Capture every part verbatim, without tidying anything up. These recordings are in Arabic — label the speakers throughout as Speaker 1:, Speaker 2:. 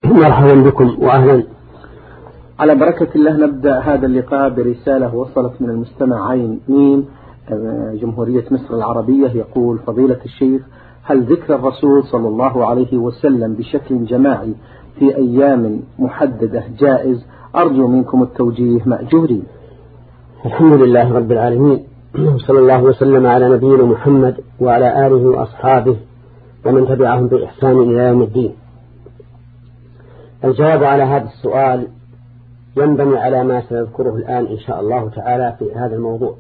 Speaker 1: مرحبا بكم وأهلا.
Speaker 2: على بركة الله نبدأ هذا اللقاء برسالة وصلت من المستمع عين ميم جمهورية مصر العربية. يقول: فضيلة الشيخ، هل ذكر الرسول صلى الله عليه وسلم بشكل جماعي في أيام محددة جائز؟ أرجو منكم التوجيه مأجورين.
Speaker 1: الحمد لله رب العالمين، صلى الله وسلم على نبينا محمد وعلى آله وأصحابه ومن تبعهم بإحسان إلى يوم الدين. الجواب على هذا السؤال ينبني على ما سنذكره الآن إن شاء الله تعالى في هذا الموضوع.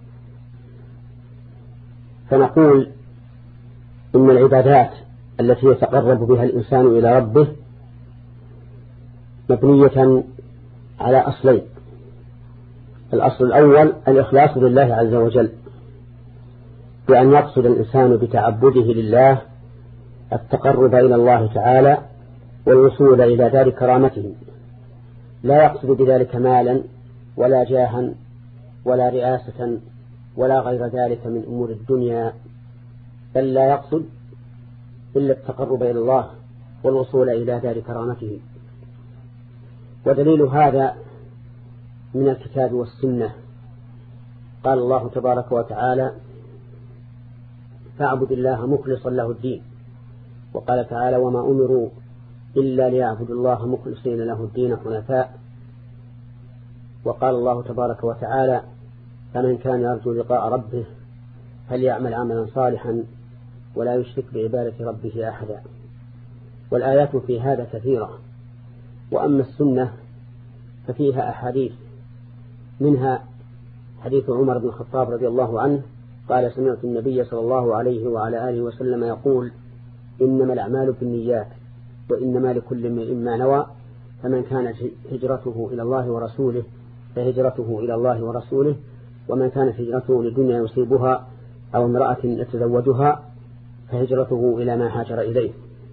Speaker 1: فنقول إن العبادات التي يتقرب بها الإنسان إلى ربه مبنية على أصلين. الأصل الأول الإخلاص لله عز وجل، بأن يقصد الإنسان بتعبده لله التقرب إلى الله تعالى والوصول إلى دار كرامته، لا يقصد بذلك مالا ولا جاها ولا رئاسة ولا غير ذلك من أمور الدنيا، بل لا يقصد إلا التقرب إلى الله والوصول إلى دار كرامته. ودليل هذا من الكتاب والسنة. قال الله تبارك وتعالى: فاعبد الله مخلصا له الدين. وقال تعالى: وما أمروا إلا ليعبدوا الله مخلصين له الدين حنفاء. وقال الله تبارك وتعالى: فمن كان يرجو لقاء ربه فليعمل عملا صالحا ولا يشرك بعبادة ربه أحدا. والآيات في هذا كثيرة. وأما السنة ففيها أحاديث، منها حديث عمر بن الخطاب رضي الله عنه قال: سمعت النبي صلى الله عليه وعلى آله وسلم يقول: إنما الأعمال بالنيات وإنما لكل امرئ ما نوى، فمن كانت هجرته إلى الله ورسوله فهجرته إلى الله ورسوله، ومن كانت هجرته لدنيا يصيبها أو امرأة يتزوجها فهجرته إلى ما هاجر إليه.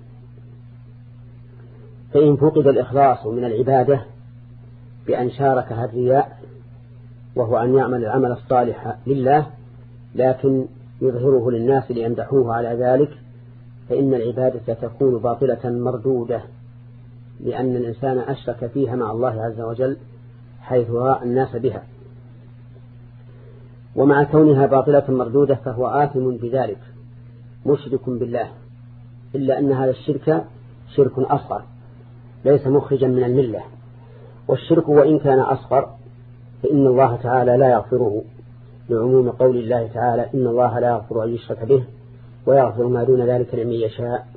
Speaker 1: فإن فقد الإخلاص من العبادة بأن شاركها الرياء، وهو أن يعمل العمل الصالح لله لكن يظهره للناس ليمدحوه على ذلك، فإن العبادة تكون باطلة مردودة، لأن الإنسان أشرك فيها مع الله عز وجل حيث رأى الناس بها. ومع كونها باطلة مردودة فهو آثم بذلك مشرك بالله، إلا أن هذا الشرك شرك أصغر ليس مخرجا من الملة. والشرك وإن كان أصغر فإن الله تعالى لا يغفره، لعموم قول الله تعالى: إن الله لا يغفر أن يشرك به ويغفر ما دون ذلك لمن يشاء.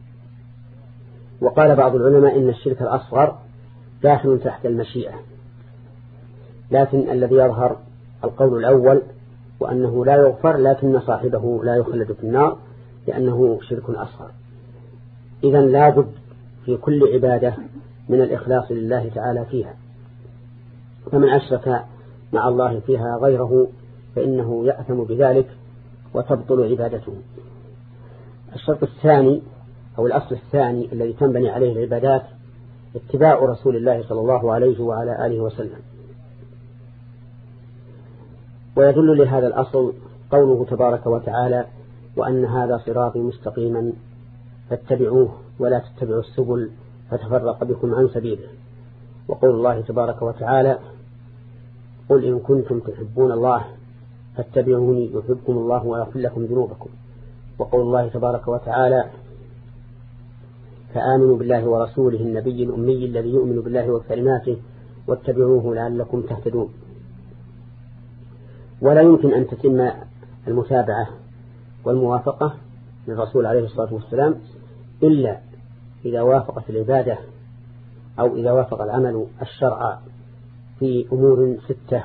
Speaker 1: وقال بعض العلماء إن الشرك الأصغر داخل تحت المشيئة، لكن الذي يظهر القول الأول وأنه لا يغفر لكن صاحبه لا يخلد في النار لأنه شرك أصغر. إذن لا بد في كل عبادة من الإخلاص لله تعالى فيها، فمن أشرك مع الله فيها غيره فإنه يأثم بذلك وتبطل عبادته. الشرط الثاني أو الأصل الثاني الذي تنبني عليه العبادات اتباع رسول الله صلى الله عليه وعلى آله وسلم. ويدل لهذا الأصل قوله تبارك وتعالى: وأن هذا صراطي مستقيما فاتبعوه ولا تتبعوا السبل فتفرق بكم عن سبيله. وقول الله تبارك وتعالى: قل إن كنتم تحبون الله فاتبعوني يحبكم الله ويغفر لكم ذنوبكم. وقول الله تبارك وتعالى: فآمنوا بالله ورسوله النبي الأمي الذي يؤمن بالله وكلماته واتبعوه لعلكم تهتدون. ولا يمكن أن تتم المتابعة والموافقة للرسول عليه الصلاة والسلام إلا إذا وافقت العبادة أو إذا وافق العمل الشرع في أمور ستة.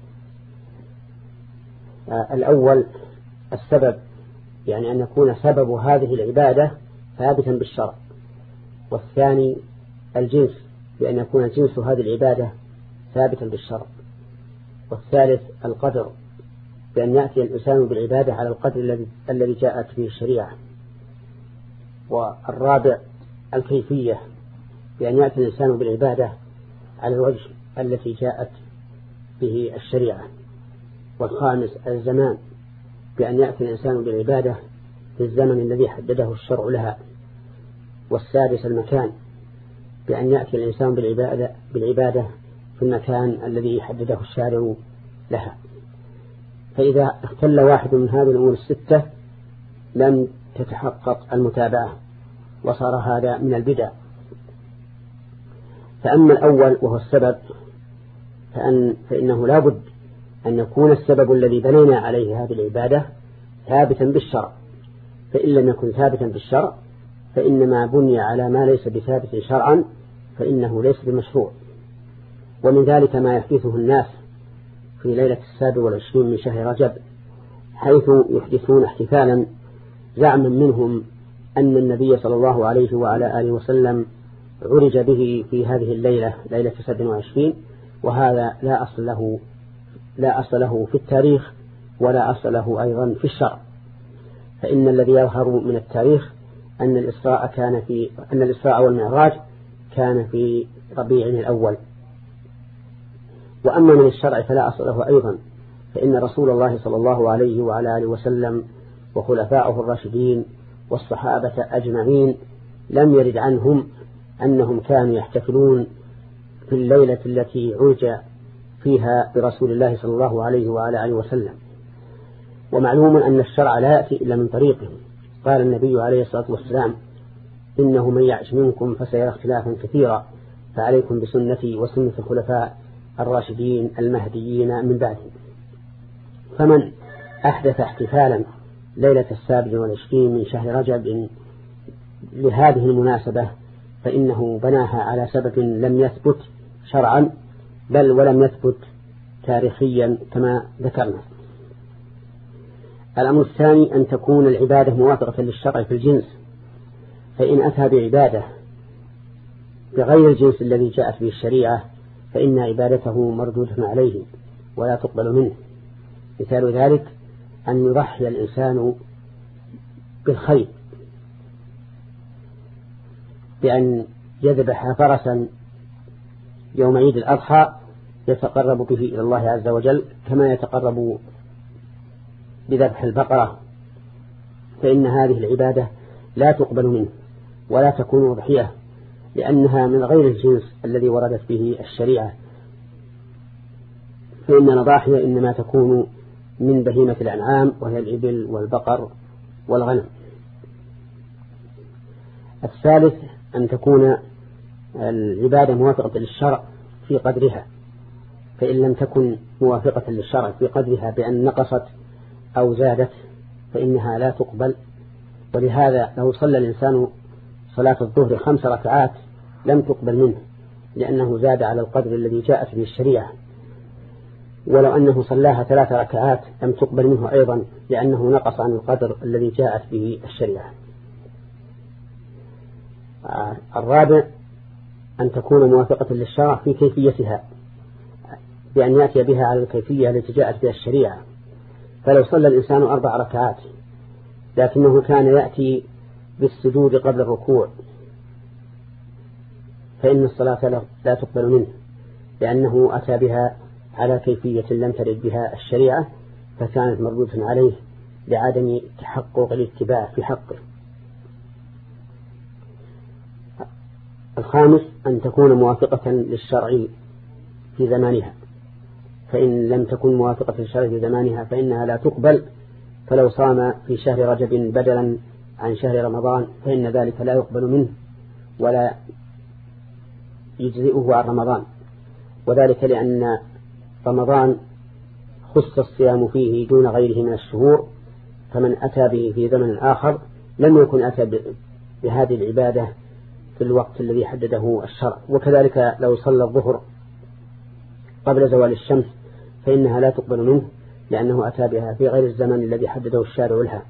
Speaker 1: الأول السبب، يعني أن يكون سبب هذه العبادة ثابتا بالشرع. والثاني الجنس، بأن يكون جنس هذه العبادة ثابتا بالشرع. والثالث القدر، بأن يأتي الإنسان بالعبادة على القدر الذي جاءت به الشريعة. والرابع الكيفية، بأن يأتي الإنسان بالعبادة على الوجه التي جاءت به الشريعة. والخامس الزمان، بأن يأتي الإنسان بالعبادة في الزمن الذي حدده الشرع لها. والسادس المكان، بأن يأتي الإنسان بالعبادة, بالعبادة في المكان الذي حدده الشارع لها. فإذا اختل واحد من هذه الأمور الستة لم تتحقق المتابعة وصار هذا من البدع. فأما الأول وهو السبب فأن فإنه لا بد أن يكون السبب الذي بنينا عليه هذه العبادة ثابتا بالشرع، فإن لم يكن ثابتا بالشرع فإنما بني على ما ليس بثابت شرعا فإنه ليس بمشروع. ومن ذلك ما يحدثه الناس في ليلة السابع والعشرين من شهر رجب، حيث يحدثون احتفالا زعما منهم أن النبي صلى الله عليه وعلى آله وسلم عرج به في هذه الليلة ليلة سبع وعشرين، وهذا لا أصل له لا أصل له في التاريخ ولا أصل له أيضا في الشرع. فإن الذي يظهر من التاريخ أن الإسراء كان في أن الإسراء والمعراج كان في ربيع الأول. وأما من الشرع فلا أصل له أيضا، فإن رسول الله صلى الله عليه وعلى آله وسلم وخلفاؤه الراشدين والصحابة أجمعين لم يرد عنهم أنهم كانوا يحتفلون في الليلة التي عرج فيها برسول الله صلى الله عليه وعلى آله وسلم. ومعلوم أن الشرع لا يأتي إلا من طريقهم. قال النبي عليه الصلاة والسلام: إنه من يعش منكم فسيرى اختلافا كثيرا، فعليكم بسنتي وسنة الخلفاء الراشدين المهديين من بعدهم. فمن أحدث احتفالا ليلة السابع والعشرين من شهر رجب لهذه المناسبة فإنه بناها على سبب لم يثبت شرعا بل ولم يثبت تاريخيا كما ذكرنا. الأمر الثاني أن تكون العبادة موافقة للشرع في الجنس، فإن أتى بعبادة بغير الجنس الذي جاءت به الشريعة فإن عبادته مردودة عليه ولا تقبل منه. مثال ذلك أن يضحي الإنسان بالخيل بأن يذبح فرسا يوم عيد الأضحى يتقرب به إلى الله عز وجل كما يتقرب بذبح البقرة، فإن هذه العبادة لا تقبل منه ولا تكون أضحية، لأنها من غير الجنس الذي وردت به الشريعة. فإن الأضاحية إنما تكون من بهيمة الأنعام وهي الإبل والبقر والغنم. الثالث أن تكون العبادة موافقة للشرع في قدرها، فإن لم تكن موافقة للشرع في قدرها بأن نقصت أو زادت فإنها لا تقبل. ولهذا لو صلى الإنسان صلاة الظهر خمس ركعات لم تقبل منه لأنه زاد على القدر الذي جاءت به الشريعة، ولو أنه صلاها ثلاث ركعات لم تقبل منه أيضا لأنه نقص عن القدر الذي جاءت به الشريعة. الرابع أن تكون موافقة للشرع في كيفيتها بأن يأتي بها على الكيفية التي جاءت بها الشريعة. فلو صلى الإنسان أربع ركعات لكنه كان يأتي بالسجود قبل الركوع فإن الصلاة لا تقبل منه لأنه أتى بها على كيفية لم ترد بها الشريعة فكانت مردودة عليه لعدم تحقق الاتباع في حقه. الخامس أن تكون موافقة للشرع في زمانها، فإن لم تكن موافقة للشرع في زمانها فإنها لا تقبل. فلو صام في شهر رجب بدلا عن شهر رمضان فإن ذلك لا يقبل منه ولا يجزئه عن رمضان، وذلك لأن رمضان خص الصيام فيه دون غيره من الشهور، فمن أتى به في زمن آخر لم يكن أتى بهذه العبادة في الوقت الذي حدده الشرع. وكذلك لو صلى الظهر قبل زوال الشمس فإنها لا تقبل منه لأنه أتى بها في غير الزمن الذي حدده الشارع لها.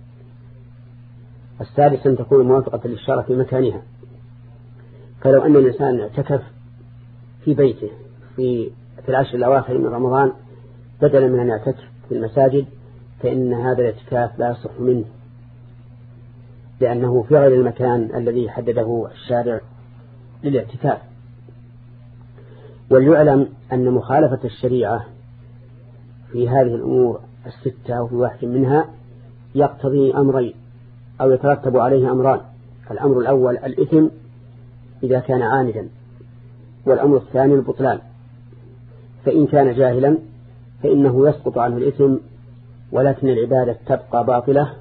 Speaker 1: السادس أن تكون موافقة للشرع في مكانها، فلو أن الإنسان اعتكف في بيته في في العشر الأواخر من رمضان بدلا من أن يعتكف في المساجد فإن هذا الاعتكاف لا يصح منه لأنه في غير المكان الذي حدده الشارع للاعتكاف. وليعلم أن مخالفة الشريعة في هذه الأمور الستة وفي واحد منها يقتضي أمرين أو يترتب عليه أمران. الأمر الأول الإثم إذا كان عامدا، والأمر الثاني البطلان. فإن كان جاهلا فإنه يسقط عنه الإثم، ولكن العبادة تبقى باطلة.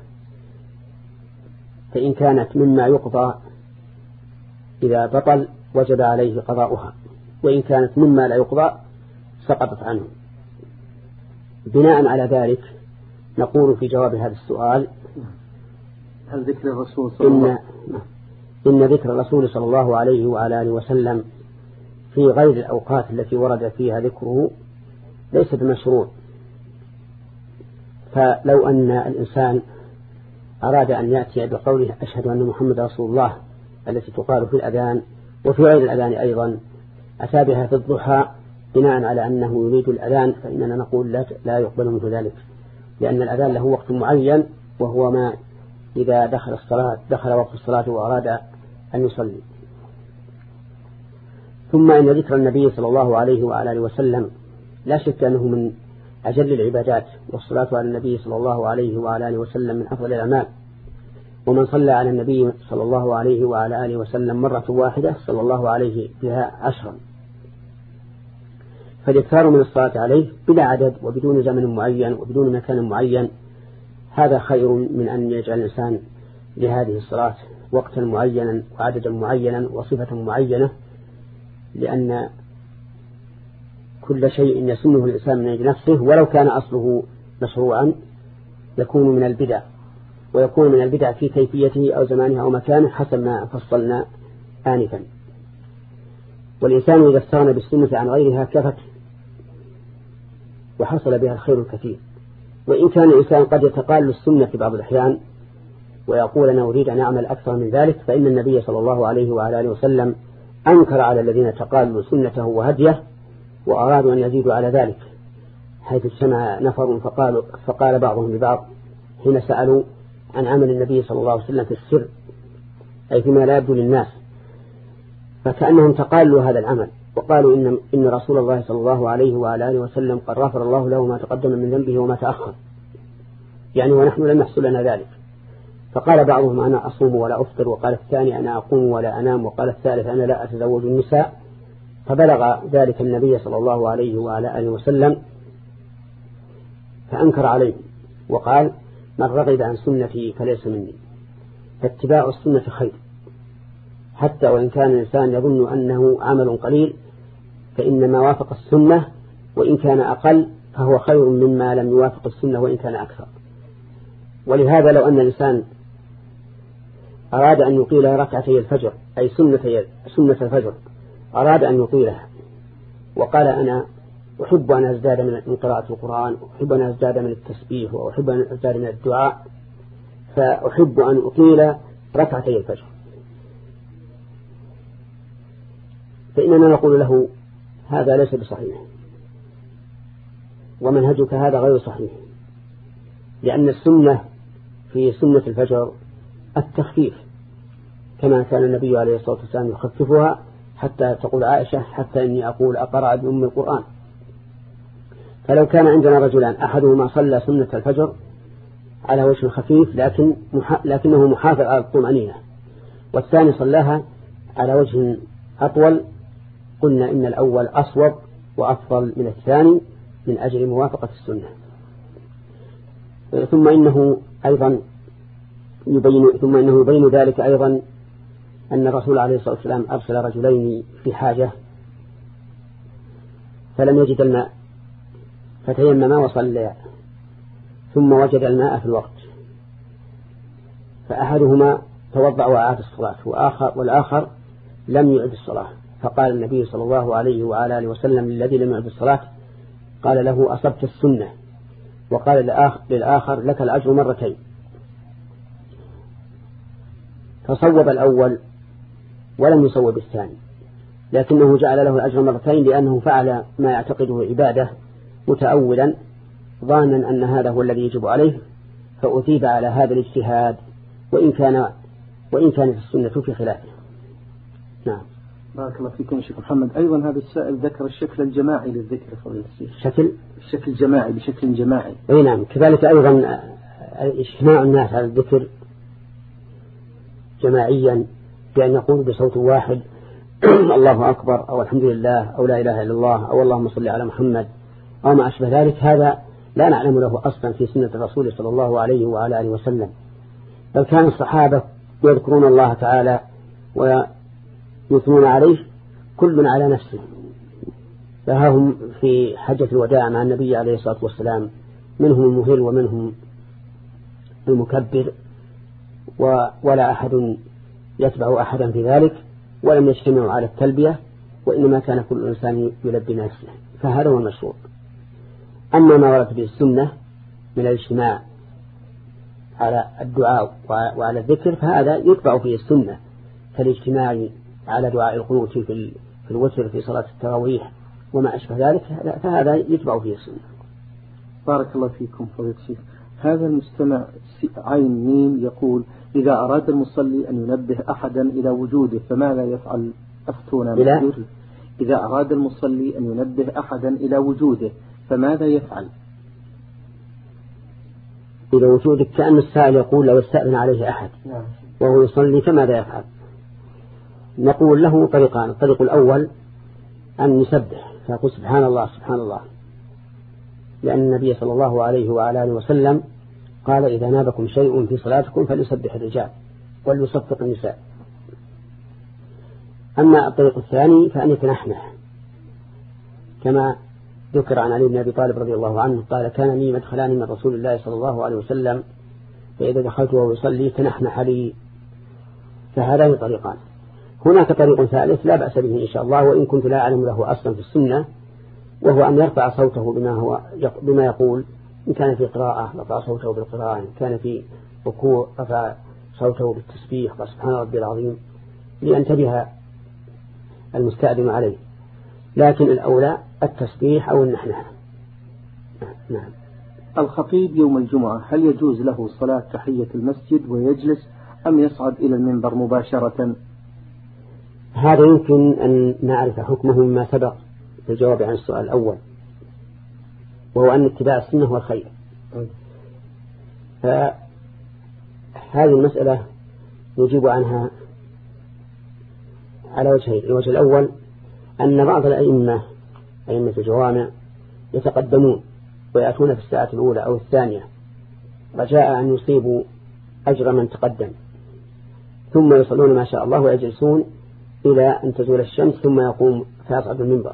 Speaker 1: فإن كانت مما يقضى إذا بطل وجب عليه قضاؤها، وإن كانت مما لا يقضى سقطت عنه. بناء على ذلك نقول في جواب هذا السؤال:
Speaker 2: هل ذكر الرسول صلى الله عليه
Speaker 1: وسلم إن ذكر الرسول صلى الله عليه وعلى آله وسلم في غير الأوقات التي ورد فيها ذكره ليس بمشروع. فلو أن الإنسان أراد أن يأتي بقوله أشهد أن محمد رسول الله التي تقال في الأذان وفي غير الأذان أيضا، أتى بها في الضحى بناء على أنه يريد الأذان، فإننا نقول لا, لا يقبل منه ذلك، لأن الأذان له وقت معين، وهو ما إذا دخل الصلاة دخل وقت الصلاة وأراد أن يصلي. ثم إن ذكر النبي صلى الله عليه وعلى آله وسلم لا شك أنه من أجل العبادات، والصلاة على النبي صلى الله عليه وعلى آله وسلم من أفضل الأعمال. ومن صلى على النبي صلى الله عليه وعلى آله وسلم مرة واحدة صلى الله عليه بها عشرا. فالإكثار من الصلاة عليه بلا عدد وبدون زمن معين وبدون مكان معين هذا خير من أن يجعل الإنسان لهذه الصلاة وقتا معينا وعددا معينا وصفة معينة، لأن كل شيء يسنه الإنسان من نفسه ولو كان أصله مشروعا يكون من البدع، ويكون من البدع في كيفيته أو زمانه أو مكانه حسب ما فصلنا آنفا. والإنسان إذا استغنى بالسنة عن غيرها كفت وحصل بها الخير الكثير. وإن كان الإنسان قد يتقال السنة في بعض الأحيان ويقول أنا أريد أن أعمل أكثر من ذلك، فإن النبي صلى الله عليه وعلى آله وسلم أنكر على الذين تقالوا سنته وهديه وأرادوا أن يزيدوا على ذلك، حيث اجتمع نفر فقالوا فقال بعضهم لبعض حين سألوا عن عمل النبي صلى الله عليه وسلم في السر، أي فيما لا يبدو للناس، فكأنهم تقالوا هذا العمل وقالوا إن, إن رسول الله صلى الله عليه وعلى آله وسلم قد غفر الله له ما تقدم من ذنبه وما تأخر، يعني ونحن لم يحصل لنا ذلك. فقال بعضهم أنا أصوم ولا أفطر، وقال الثاني أنا أقوم ولا أنام، وقال الثالث أنا لا أتزوج النساء. فبلغ ذلك النبي صلى الله عليه وعلى آله وسلم فأنكر عليه وقال من رغب عن سنتي فليس مني. فاتباع السنة خير، حتى وإن كان الإنسان يظن أنه عمل قليل فإن ما وافق السنة وإن كان أقل فهو خير مما لم يوافق السنة وإن كان أكثر. ولهذا لو أن الإنسان أراد أن يطيل ركعتي الفجر أي سنة سنة الفجر أراد أن يطيلها وقال أنا أحب أن أزداد من قراءة القرآن، وأحب أن أزداد من التسبيح، وأحب أن أزداد من الدعاء، فأحب أن أطيل ركعتي الفجر، فإننا نقول له هذا ليس بصحيح ومنهجك هذا غير صحيح، لأن السنة في سنة الفجر التخفيف كما كان النبي عليه الصلاة والسلام يخففها، حتى تقول عائشة حتى إني أقول أقرأ بأم القرآن. فلو كان عندنا رجلان أحدهما صلى سنة الفجر على وجه خفيف لكن لكنه محافظ على الطمأنينة، والثاني صلاها على وجه أطول، قلنا إن الأول أصوب وأفضل من الثاني من أجل موافقة السنة. ثم إنه أيضا يبين ثم إنه يبين ذلك أيضا أن الرسول عليه الصلاة والسلام أرسل رجلين في حاجة فلم يجد الماء فتيمما وصليا ثم وجد الماء في الوقت، فأحدهما توضأ وأعاد الصلاة وآخر والآخر لم يعد الصلاة. فقال النبي صلى الله عليه وعلى آله وسلم للذي لم يعد الصلاة قال له أصبت السنة، وقال للآخر لك الأجر مرتين. فصوب الأول ولم يصوب الثاني، لكنه جعل له الأجر مرتين لأنه فعل ما يعتقده عبادة متأولا ظانا أن هذا هو الذي يجب عليه، فأثيب على هذا الاجتهاد وإن كان وإن كانت السنة في خلافه. نعم.
Speaker 2: بارك الله فيكم شيخ محمد. أيضا هذا السائل ذكر الشكل الجماعي للذكر فضيلة الشيخ.
Speaker 1: شكل
Speaker 2: الشكل الجماعي بشكل جماعي.
Speaker 1: أي نعم. كذلك أيضا اجتماع الناس على الذكر جماعيا بأن يقول بصوت واحد الله أكبر أو الحمد لله أو لا إله إلا الله أو اللهم صل على محمد أو ما أشبه ذلك، هذا لا نعلم له أصلا في سنة الرسول صلى الله عليه وعلى آله وسلم، بل كان الصحابة يذكرون الله تعالى ويثنون عليه كل على نفسه. فهم في حجة الوداع مع النبي عليه الصلاة والسلام منهم المهل ومنهم المكبر، ولا أحد يتبع أحدا في ذلك، ولم يجتمعوا على التلبية، وإنما كان كل إنسان يلبي نفسه، فهذا هو المشروع. أما ما ورد به السنة من الاجتماع على الدعاء وعلى الذكر فهذا يتبع فيه السنة، كالاجتماع على دعاء القنوت في الوتر في صلاة التراويح وما أشبه ذلك، فهذا يتبع فيه السنة.
Speaker 2: بارك الله فيكم فضيلة الشيخ. هذا المستمع عين ميم يقول: إذا أراد المصلي أن ينبه أحدا إلى وجوده فماذا يفعل؟ أفتونا مأجور. إذا أراد المصلي أن ينبه أحدا إلى وجوده فماذا يفعل؟
Speaker 1: إلى وجودك كأن السائل يقول لو استأذن عليه أحد وهو يصلي فماذا يفعل؟ نقول له طريقان. الطريق الأول أن يسبح فيقول سبحان الله سبحان الله، لأن النبي صلى الله عليه وعلى آله وسلم قال: إذا نابكم شيء في صلاتكم فليسبح الرجال وليصفق النساء. أما الطريق الثاني فأن يتنحنح، كما ذكر عن علي بن أبي طالب رضي الله عنه قال: كان لي مدخلان من رسول الله صلى الله عليه وسلم، فإذا دخلت وهو يصلي تنحنح لي. فهذان طريقان. هناك طريق ثالث لا بأس به إن شاء الله، وإن كنت لا أعلم له أصلا في السنة، وهو أن يرفع صوته بما, هو بما يقول. إن كان في قراءة رفع صوته بالقراءة، إن كان في ركوع رفع صوته بالتسبيح وسبحان ربي العظيم، لينتبه المستأذن عليه. لكن الأولى التسبيح أو النحنحة. نعم.
Speaker 2: الخطيب يوم الجمعة هل يجوز له صلاة تحية المسجد ويجلس أم يصعد إلى المنبر مباشرة؟
Speaker 1: هذا يمكن أن نعرف حكمه مما سبق في الجواب عن السؤال الأول، وهو أن اتباع السنة هو الخير. فهذه المسألة يجيب عنها على وجهين. الوجه الأول أن بعض الأئمة أئمة الجوامع يتقدمون ويأتون في الساعة الأولى أو الثانية رجاء أن يصيبوا أجر من تقدم، ثم يصلون ما شاء الله ويجلسون إلى أن تزول الشمس ثم يقوم فيصعد المنبر.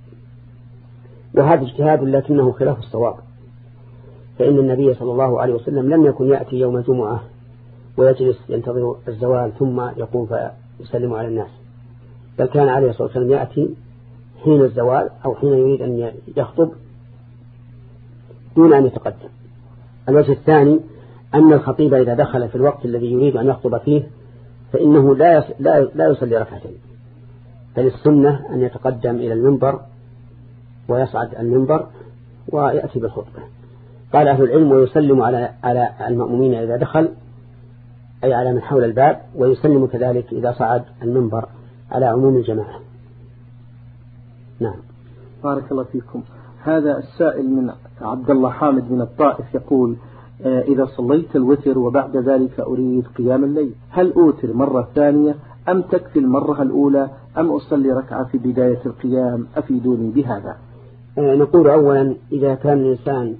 Speaker 1: وهذا اجتهاد لكنه خلاف الصواب، فإن النبي صلى الله عليه وسلم لم يكن يأتي يوم الجمعة ويجلس ينتظر الزوال ثم يقوم فيسلم على الناس، بل كان عليه الصلاة والسلام يأتي حين الزوال أو حين يريد أن يخطب دون أن يتقدم. الوجه الثاني أن الخطيب إذا دخل في الوقت الذي يريد أن يخطب فيه فإنه لا لا يصلي ركعتين، فللسنة أن يتقدم إلى المنبر ويصعد المنبر ويأتي بالخطبة. قال أهل العلم: ويسلم على على المأمومين إذا دخل، أي على من حول الباب، ويسلم كذلك إذا صعد المنبر على عموم الجماعة. نعم.
Speaker 2: بارك الله فيكم. هذا السائل من عبد الله حامد من الطائف يقول: إذا صليت الوتر وبعد ذلك أريد قيام الليل هل أوتر مرة ثانية أم تكفي المرة الأولى أم أصلي ركعة في بداية القيام؟ أفيدوني بهذا.
Speaker 1: نقول أولا إذا كان الإنسان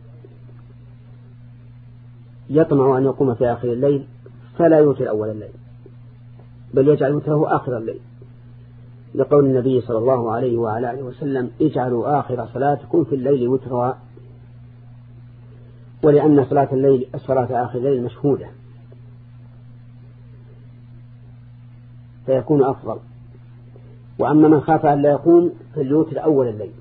Speaker 1: يطمع أن يقوم في آخر الليل فلا يوتر أول الليل، بل يجعل وتره آخر الليل، لقول النبي صلى الله عليه وعلى آله وسلم: اجعلوا آخر صلاتكم في الليل وترا، ولأن صلاة الليل الصلاة آخر الليل مشهودة فيكون أفضل. وأما من خاف أن لا يقوم فليوتر أول الليل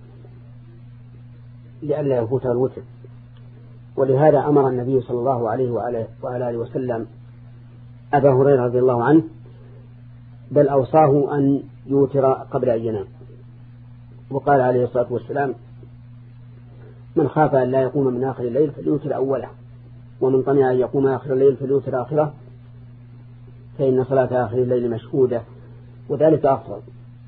Speaker 1: لئلا يفوته الوتر. ولهذا أمر النبي صلى الله عليه وعلى آله وسلم أبا هريرة رضي الله عنه، بل أوصاه أن يوتر قبل أن ينام، وقال عليه الصلاة والسلام: من خاف أن لا يقوم من آخر الليل فليوتر أوله، ومن طمع أن يقوم آخر الليل فليوتر آخره، فإن صلاة آخر الليل مشهودة وذلك أفضل.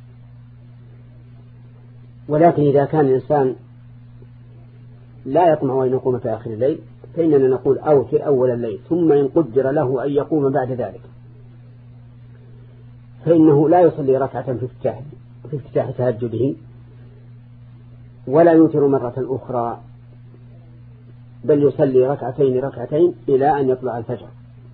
Speaker 1: ولكن إذا كان الإنسان لا يطمع أن يقوم في آخر الليل فإننا نقول أوتر أول الليل، ثم إن قدر له أن يقوم بعد ذلك فإنه لا يصلي ركعة في افتتاح في افتتاح تهجده ولا يوتر مرة أخرى، بل يصلي ركعتين ركعتين إلى أن يطلع الفجر.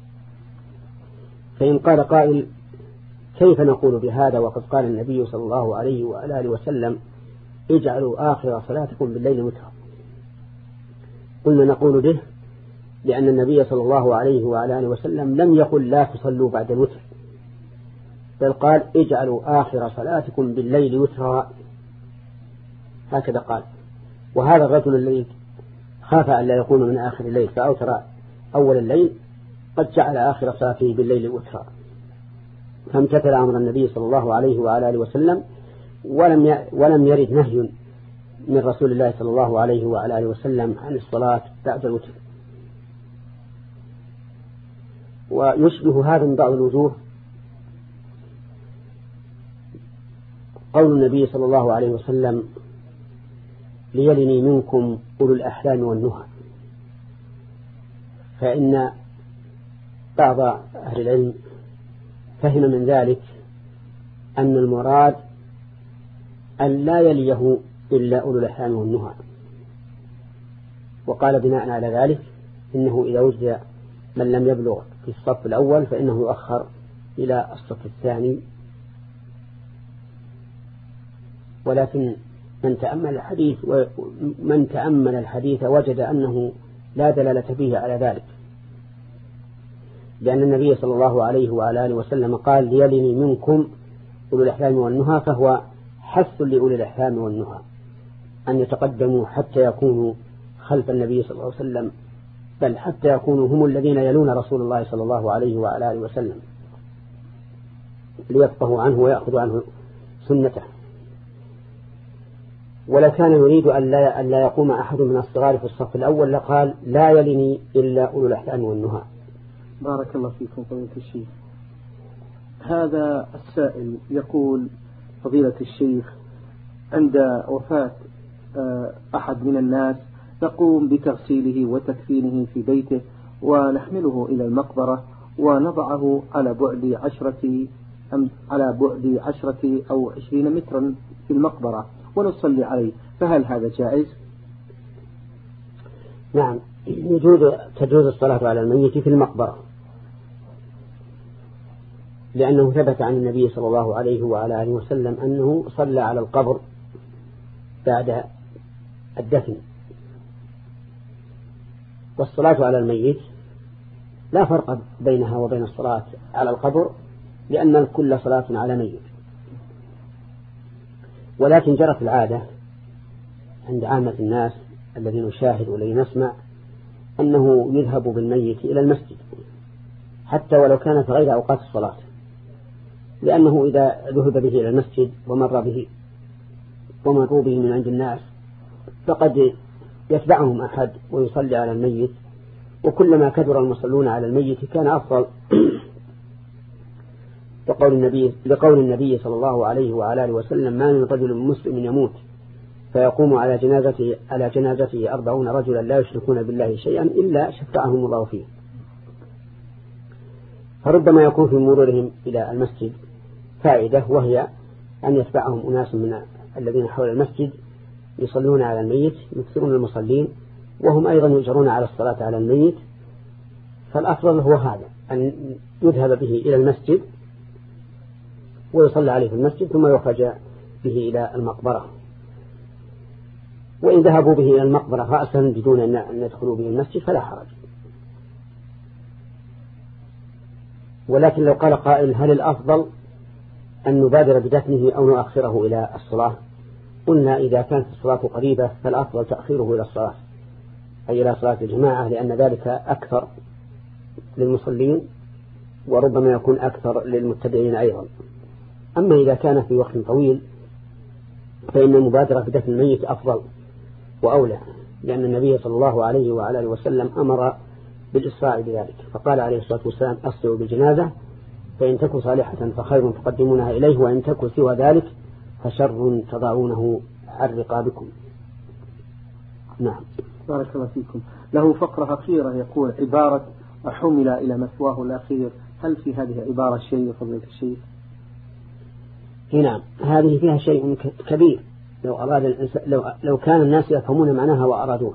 Speaker 1: فإن قال قائل كيف نقول بهذا وقد قال النبي صلى الله عليه وآله وسلم اجعلوا آخر صلاتكم بالليل وترا، قلنا نقول به لأن النبي صلى الله عليه وآله وسلم لم يقل لا تصلوا بعد الوتر، بل قال اجعلوا آخر صلاتكم بالليل وترا، هكذا قال. وهذا الرجل الذي خاف أن لا يكون من آخر الليل فأوتر أول الليل قد جعل آخر صلاته بالليل وترا، فامتثل أمر النبي صلى الله عليه وآله وسلم، ولم ولم يرد نهي من رسول الله صلى الله عليه وآله وسلم عن الصلاة بعد الوتر. ويشبه هذا من بعض الوجوه قول النبي صلى الله عليه وسلم ليلني منكم أولو الأحلام والنهى، فإن بعض أهل العلم فهم من ذلك أن المراد أن لا يليه إلا أولو الأحلام والنهى، وقال بناء على ذلك إنه إذا وجد من لم يبلغ في الصف الأول فإنه يؤخر إلى الصف الثاني. ولكن من تأمل الحديث ومن تأمل الحديث وجد أنه لا دلالة فيه على ذلك، لأن النبي صلى الله عليه وآله وسلم قال ليلني منكم أولو الأحلام والنهى، فهو حث لأولي الأحلام والنهى أن يتقدموا حتى يكونوا خلف النبي صلى الله عليه وسلم، بل حتى يكونوا هم الذين يلون رسول الله صلى الله عليه وآله وسلم ليفقهوا عنه ويأخذوا عنه سنته. ولو كان يريد أن لا, أن لا يقوم أحد من الصغار في الصف الأول لقال لا يلني إلا أولو الأحلام والنهى.
Speaker 2: بارك الله فيكم فضيلة الشيخ. هذا السائل يقول فضيلة الشيخ عند وفاة أحد من الناس نقوم بتغسيله وتكفينه في بيته ونحمله إلى المقبرة ونضعه على بعد عشرة على بعد عشرة أو عشرين مترا في المقبرة ونصلي عليه، فهل هذا جائز؟
Speaker 1: نعم، يجوز تجوز الصلاة على الميت في المقبرة، لأنه ثبت عن النبي صلى الله عليه وعلى آله وسلم أنه صلى على القبر بعد الدفن. والصلاة على الميت لا فرق بينها وبين الصلاة على القبر، لأن الكل صلاة على ميت. ولكن جرت العادة عند عامة الناس الذين نشاهد والذين نسمع أنه يذهب بالميت إلى المسجد حتى ولو كان في غير أوقات الصلاة، لأنه إذا ذهب به إلى المسجد ومر به ومروا به من عند الناس فقد يتبعهم أحد ويصلي على الميت، وكلما كثر المصلون على الميت كان أفضل. لقول النبي, لقول النبي صلى الله عليه وعلى آله وسلم ما من رجل مسلم يموت فيقوم على جنازته على جنازته أربعون رجلا لا يشركون بالله شيئا إلا شفعهم الله فيه. فربما يكون في مرورهم إلى المسجد فائدة، وهي أن يتبعهم أناس من الذين حول المسجد يصلون على الميت يكثرون المصلين وهم أيضا يجرون على الصلاة على الميت. فالأفضل هو هذا، أن يذهب به إلى المسجد ويصلى عليه في المسجد ثم يخرج به إلى المقبرة. وإن ذهبوا به إلى المقبرة رأسا بدون أن يدخلوا به المسجد فلا حرج. ولكن لو قال قائل هل الأفضل أن نبادر بدفنه أو نؤخره إلى الصلاة؟ قلنا إذا كانت الصلاة قريبة فالأفضل تأخيره إلى الصلاة، أي إلى صلاة الجماعة، لأن ذلك أكثر للمصلين وربما يكون أكثر للمتبعين أيضا. أما إذا كان في وقت طويل فإن المبادرة بدفن الميت أفضل وأولى، لأن النبي صلى الله عليه وعلى آله وسلم أمر بالإسراع بذلك، فقال عليه الصلاة والسلام أسرعوا بالجنازة فإن تكن صالحة فخير تقدمونها إليه وإن تكن سوى ذلك فشر تضعونه عن رقابكم. نعم.
Speaker 2: بارك الله فيكم. له فقرة أخيرة يقول عبارة حمل إلى مثواه الأخير، هل في هذه العبارة شيء فضيلة الشيخ؟
Speaker 1: نعم، هذه فيها شيء كبير لو أراد الإنسان لو لو كان الناس يفهمون معناها وأرادوه،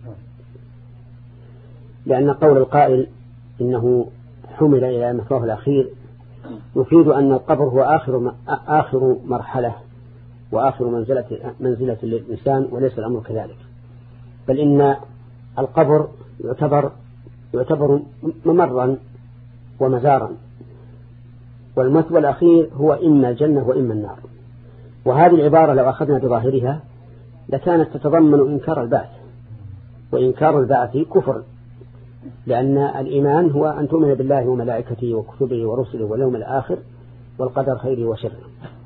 Speaker 1: لأن قول القائل إنه حمل إلى مثواه الأخير يفيد أن القبر هو آخر آخر مرحلة وآخر منزلة منزلة للإنسان، وليس الأمر كذلك، بل إن القبر يعتبر يعتبر ممرا ومزارا، والمثوى الأخير هو إما الجنة وإما النار. وهذه العبارة لو أخذنا بظاهرها لكانت تتضمن إنكار البعث، وإنكار البعث كفر، لأن الإيمان هو أن تؤمن بالله وملائكته وكتبه ورسله واليوم الآخر والقدر خيره وشره.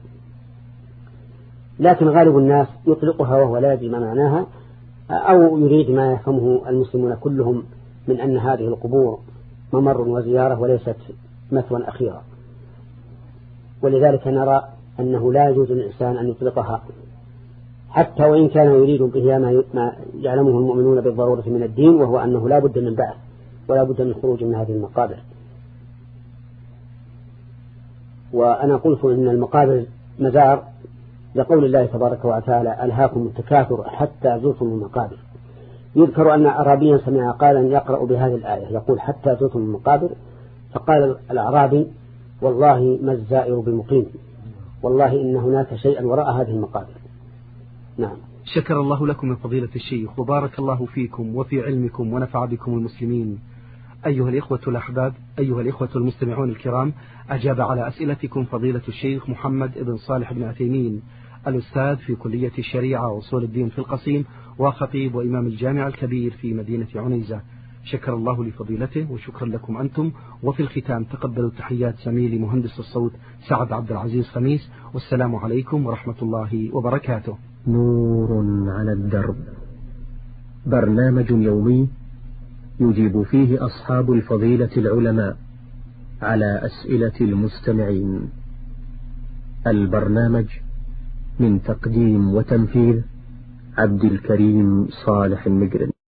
Speaker 1: لكن غالب الناس يطلقها وهو لا يدري ما معناها، أو يريد ما يفهمه المسلمون كلهم من أن هذه القبور ممر وزيارة وليست مثوى أخيرا. ولذلك نرى أنه لا يجوز للإنسان أن يطلقها، حتى وإن كان يريد بها ما يعلمه المؤمنون بالضرورة من الدين، وهو أنه لا بد من بعث ولا بد من خروج من هذه المقابر. وأنا قلت إن المقابر مزار لقول الله تبارك وتعالى: ألهاكم التكاثر حتى زرتم المقابر. يذكر أن أعرابيا سمع قالا يقرأ بهذه الآية يقول: حتى زرتم المقابر، فقال الأعرابي: والله ما الزائر بمقيم، والله إن هناك شيئا وراء هذه المقابر. نعم.
Speaker 2: شكر الله لكم من فضيلة الشيخ، وبارك الله فيكم وفي علمكم ونفع بكم المسلمين. أيها الإخوة الأحباب، أيها الإخوة المستمعون الكرام، أجاب على أسئلتكم فضيلة الشيخ محمد بن صالح بن عثيمين، الأستاذ في كلية الشريعة وأصول الدين في القصيم، وخطيب وإمام الجامع الكبير في مدينة عنيزة. شكر الله لفضيلته وشكرا لكم أنتم. وفي الختام تقبلوا تحيات زميلي مهندس الصوت سعد عبد العزيز خميس، والسلام عليكم ورحمة الله وبركاته.
Speaker 3: نور على الدرب، برنامج يومي يجيب فيه أصحاب الفضيلة العلماء على أسئلة المستمعين. البرنامج من تقديم وتنفيذ عبد الكريم صالح المقرن.